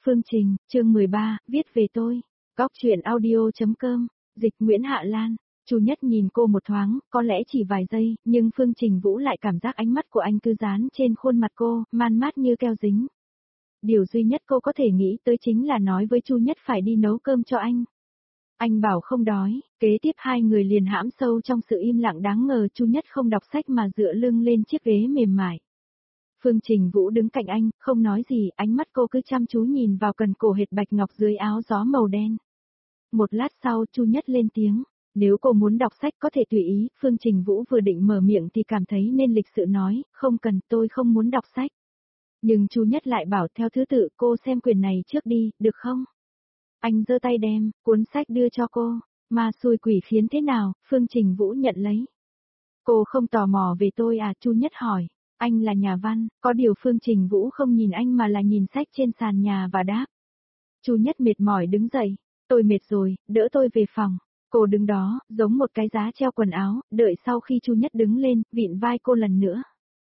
Phương Trình, chương 13, viết về tôi. Góc truyện audio.com, dịch Nguyễn Hạ Lan. Chu Nhất nhìn cô một thoáng, có lẽ chỉ vài giây, nhưng Phương Trình Vũ lại cảm giác ánh mắt của anh cứ dán trên khuôn mặt cô, man mát như keo dính. Điều duy nhất cô có thể nghĩ tới chính là nói với Chu Nhất phải đi nấu cơm cho anh. Anh bảo không đói, kế tiếp hai người liền hãm sâu trong sự im lặng đáng ngờ. Chu Nhất không đọc sách mà dựa lưng lên chiếc ghế mềm mại. Phương Trình Vũ đứng cạnh anh, không nói gì, ánh mắt cô cứ chăm chú nhìn vào cần cổ hệt bạch ngọc dưới áo gió màu đen. Một lát sau Chu Nhất lên tiếng, nếu cô muốn đọc sách có thể tùy ý. Phương Trình Vũ vừa định mở miệng thì cảm thấy nên lịch sự nói, không cần, tôi không muốn đọc sách. Nhưng Chu Nhất lại bảo theo thứ tự, cô xem quyển này trước đi, được không? Anh giơ tay đem cuốn sách đưa cho cô, mà xui quỷ khiến thế nào? Phương Trình Vũ nhận lấy. Cô không tò mò về tôi à? Chu Nhất hỏi. Anh là nhà văn, có điều Phương Trình Vũ không nhìn anh mà là nhìn sách trên sàn nhà và đáp. Chu Nhất mệt mỏi đứng dậy, tôi mệt rồi, đỡ tôi về phòng. Cô đứng đó, giống một cái giá treo quần áo, đợi sau khi Chu Nhất đứng lên, vịn vai cô lần nữa.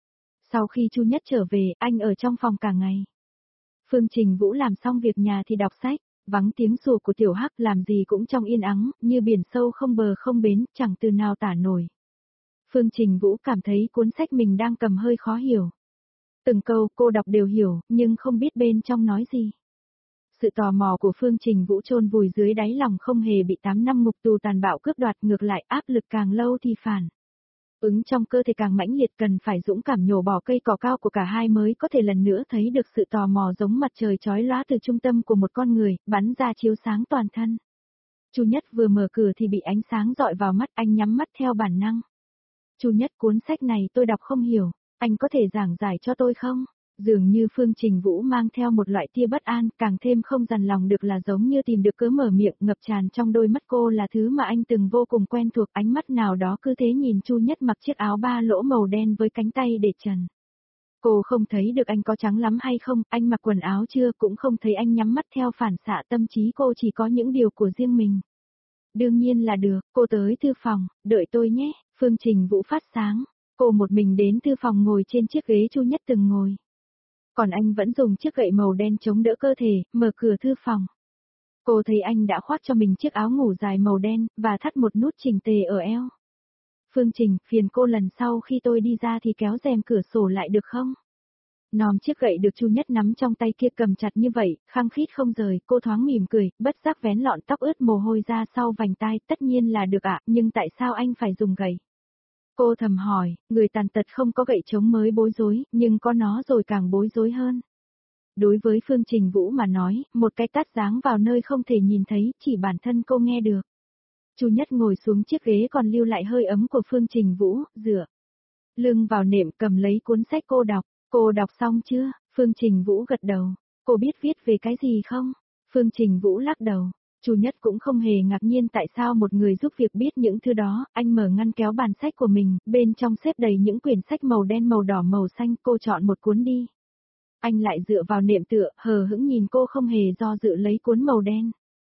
Sau khi Chu Nhất trở về, anh ở trong phòng cả ngày. Phương Trình Vũ làm xong việc nhà thì đọc sách, vắng tiếng sủa của Tiểu Hắc, làm gì cũng trong yên ắng, như biển sâu không bờ không bến, chẳng từ nào tả nổi. Phương Trình Vũ cảm thấy cuốn sách mình đang cầm hơi khó hiểu. Từng câu cô đọc đều hiểu, nhưng không biết bên trong nói gì. Sự tò mò của Phương Trình Vũ chôn vùi dưới đáy lòng, không hề bị 8 năm ngục tù tàn bạo cướp đoạt, ngược lại áp lực càng lâu thì phản ứng trong cơ thể càng mãnh liệt, cần phải dũng cảm nhổ bỏ cây cỏ cao của cả hai mới có thể lần nữa thấy được sự tò mò giống mặt trời chói lóa từ trung tâm của một con người, bắn ra chiếu sáng toàn thân. Chu Nhất vừa mở cửa thì bị ánh sáng dọi vào mắt, anh nhắm mắt theo bản năng. Chu Nhất, cuốn sách này tôi đọc không hiểu, anh có thể giảng giải cho tôi không? Dường như Phương Trình Vũ mang theo một loại tia bất an, càng thêm không dằn lòng được là giống như tìm được cớ mở miệng. Ngập tràn trong đôi mắt cô là thứ mà anh từng vô cùng quen thuộc, ánh mắt nào đó cứ thế nhìn Chu Nhất mặc chiếc áo ba lỗ màu đen với cánh tay để trần. Cô không thấy được anh có trắng lắm hay không, anh mặc quần áo chưa, cũng không thấy anh nhắm mắt. Theo phản xạ tâm trí cô chỉ có những điều của riêng mình. Đương nhiên là được, cô tới thư phòng, đợi tôi nhé. Phương Trình Vũ phát sáng, cô một mình đến thư phòng ngồi trên chiếc ghế Chu Nhất từng ngồi. Còn anh vẫn dùng chiếc gậy màu đen chống đỡ cơ thể, mở cửa thư phòng. Cô thấy anh đã khoác cho mình chiếc áo ngủ dài màu đen, và thắt một nút chỉnh tề ở eo. Phương Trình, phiền cô lần sau khi tôi đi ra thì kéo rèm cửa sổ lại được không? Nòm chiếc gậy được Chu Nhất nắm trong tay kia cầm chặt như vậy, khăng khít không rời, cô thoáng mỉm cười, bất giác vén lọn tóc ướt mồ hôi ra sau vành tai. Tất nhiên là được ạ, nhưng tại sao anh phải dùng gậy? Cô thầm hỏi, người tàn tật không có gậy chống mới bối rối, nhưng có nó rồi càng bối rối hơn. Đối với Phương Trình Vũ mà nói, một cái tát giáng vào nơi không thể nhìn thấy, chỉ bản thân cô nghe được. Chu Nhất ngồi xuống chiếc ghế còn lưu lại hơi ấm của Phương Trình Vũ, dựa lưng vào nệm cầm lấy cuốn sách cô đọc. Cô đọc xong chưa? Phương Trình Vũ gật đầu. Cô biết viết về cái gì không? Phương Trình Vũ lắc đầu. Chu Nhất cũng không hề ngạc nhiên tại sao một người giúp việc biết những thứ đó. Anh mở ngăn kéo bàn sách của mình, bên trong xếp đầy những quyển sách màu đen, màu đỏ, màu xanh. Cô chọn một cuốn đi. Anh lại dựa vào nệm tựa, hờ hững nhìn cô, không hề do dự lấy cuốn màu đen.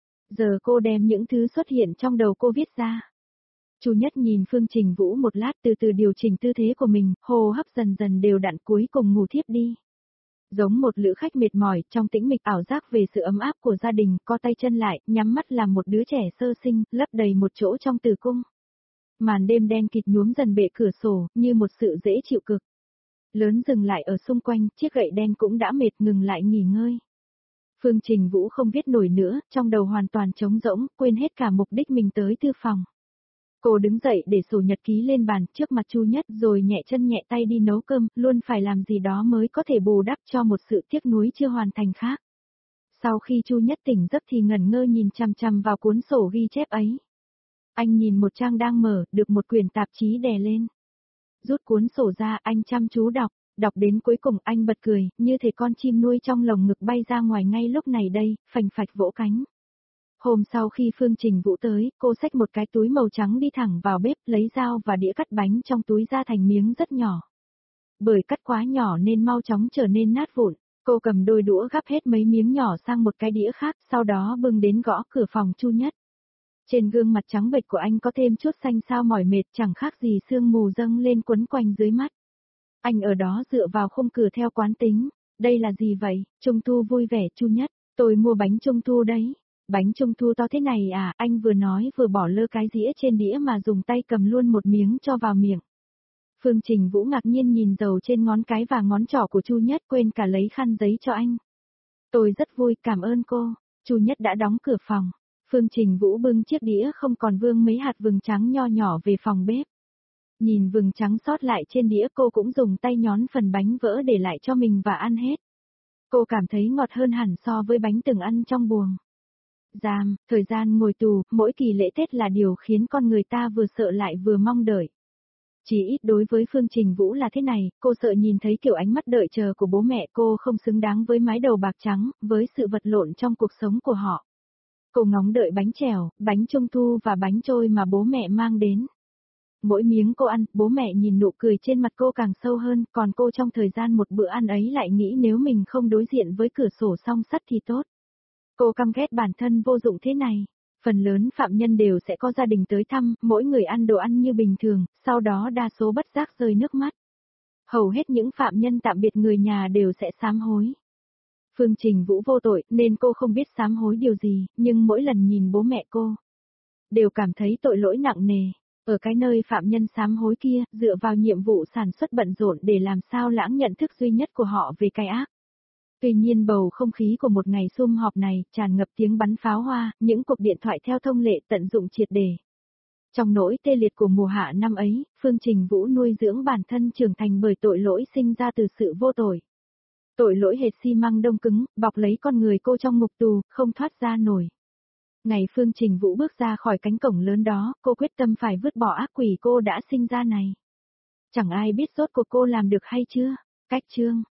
Giờ cô đem những thứ xuất hiện trong đầu cô viết ra. Chu Nhất nhìn Phương Trình Vũ một lát, từ từ điều chỉnh tư thế của mình, hô hấp dần dần đều đặn, cuối cùng ngủ thiếp đi. Giống một lữ khách mệt mỏi, trong tĩnh mịch ảo giác về sự ấm áp của gia đình, co tay chân lại, nhắm mắt làm một đứa trẻ sơ sinh, lấp đầy một chỗ trong tử cung. Màn đêm đen kịt nhuốm dần bệ cửa sổ, như một sự dễ chịu cực lớn dừng lại ở xung quanh, chiếc gậy đen cũng đã mệt ngừng lại nghỉ ngơi. Phương Trình Vũ không viết nổi nữa, trong đầu hoàn toàn trống rỗng, quên hết cả mục đích mình tới thư phòng. Cô đứng dậy để sổ nhật ký lên bàn trước mặt Chu Nhất, rồi nhẹ chân nhẹ tay đi nấu cơm, luôn phải làm gì đó mới có thể bù đắp cho một sự tiếc nuối chưa hoàn thành khác. Sau khi Chu Nhất tỉnh giấc thì ngẩn ngơ nhìn chằm chằm vào cuốn sổ ghi chép ấy. Anh nhìn một trang đang mở, được một quyển tạp chí đè lên. Rút cuốn sổ ra, anh chăm chú đọc đến cuối cùng anh bật cười, như thể con chim nuôi trong lồng ngực bay ra ngoài ngay lúc này đây, phành phạch vỗ cánh. Hôm sau khi Phương Trình Vũ tới, cô xách một cái túi màu trắng đi thẳng vào bếp, lấy dao và đĩa cắt bánh trong túi ra thành miếng rất nhỏ. Bởi cắt quá nhỏ nên mau chóng trở nên nát vụn, cô cầm đôi đũa gắp hết mấy miếng nhỏ sang một cái đĩa khác, sau đó bưng đến gõ cửa phòng Chu Nhất. Trên gương mặt trắng bệch của anh có thêm chút xanh xao mỏi mệt, chẳng khác gì sương mù dâng lên quấn quanh dưới mắt. Anh ở đó dựa vào khung cửa theo quán tính. Đây là gì vậy? Trung thu vui vẻ. Chu Nhất. Tôi mua bánh trung thu đấy. Bánh trung thu to thế này à, anh vừa nói vừa bỏ lơ cái dĩa trên đĩa mà dùng tay cầm luôn một miếng cho vào miệng. Phương Trình Vũ ngạc nhiên nhìn dầu trên ngón cái và ngón trỏ của Chu Nhất, quên cả lấy khăn giấy cho anh. Tôi rất vui, cảm ơn cô. Chu Nhất đã đóng cửa phòng. Phương Trình Vũ bưng chiếc đĩa không còn vương mấy hạt vừng trắng nho nhỏ về phòng bếp. Nhìn vừng trắng sót lại trên đĩa, cô cũng dùng tay nhón phần bánh vỡ để lại cho mình và ăn hết. Cô cảm thấy ngọt hơn hẳn so với bánh từng ăn trong buồng. Thời gian ngồi tù, mỗi kỳ lễ Tết là điều khiến con người ta vừa sợ lại vừa mong đợi. Chỉ ít đối với Phương Trình Vũ là thế này, cô sợ nhìn thấy kiểu ánh mắt đợi chờ của bố mẹ cô không xứng đáng với mái đầu bạc trắng, với sự vật lộn trong cuộc sống của họ. Cô ngóng đợi bánh trèo, bánh trung thu và bánh trôi mà bố mẹ mang đến. Mỗi miếng cô ăn, bố mẹ nhìn nụ cười trên mặt cô càng sâu hơn, còn cô trong thời gian một bữa ăn ấy lại nghĩ nếu mình không đối diện với cửa sổ song sắt thì tốt. Cô căm ghét bản thân vô dụng thế này. Phần lớn phạm nhân đều sẽ có gia đình tới thăm, mỗi người ăn đồ ăn như bình thường, sau đó đa số bất giác rơi nước mắt. Hầu hết những phạm nhân tạm biệt người nhà đều sẽ sám hối. Phương Trình Vũ vô tội nên cô không biết sám hối điều gì, nhưng mỗi lần nhìn bố mẹ cô, đều cảm thấy tội lỗi nặng nề. Ở cái nơi phạm nhân sám hối kia, dựa vào nhiệm vụ sản xuất bận rộn để làm sao lãng nhận thức duy nhất của họ về cái ác. Tuy nhiên bầu không khí của một ngày sum họp này tràn ngập tiếng bắn pháo hoa, những cuộc điện thoại theo thông lệ tận dụng triệt để. Trong nỗi tê liệt của mùa hạ năm ấy, Phương Trình Vũ nuôi dưỡng bản thân trưởng thành bởi tội lỗi sinh ra từ sự vô tội. Tội lỗi hệt xi măng đông cứng, bọc lấy con người cô trong ngục tù, không thoát ra nổi. Ngày Phương Trình Vũ bước ra khỏi cánh cổng lớn đó, cô quyết tâm phải vứt bỏ ác quỷ cô đã sinh ra này. Chẳng ai biết rốt cuộc cô làm được hay chưa? Cách chương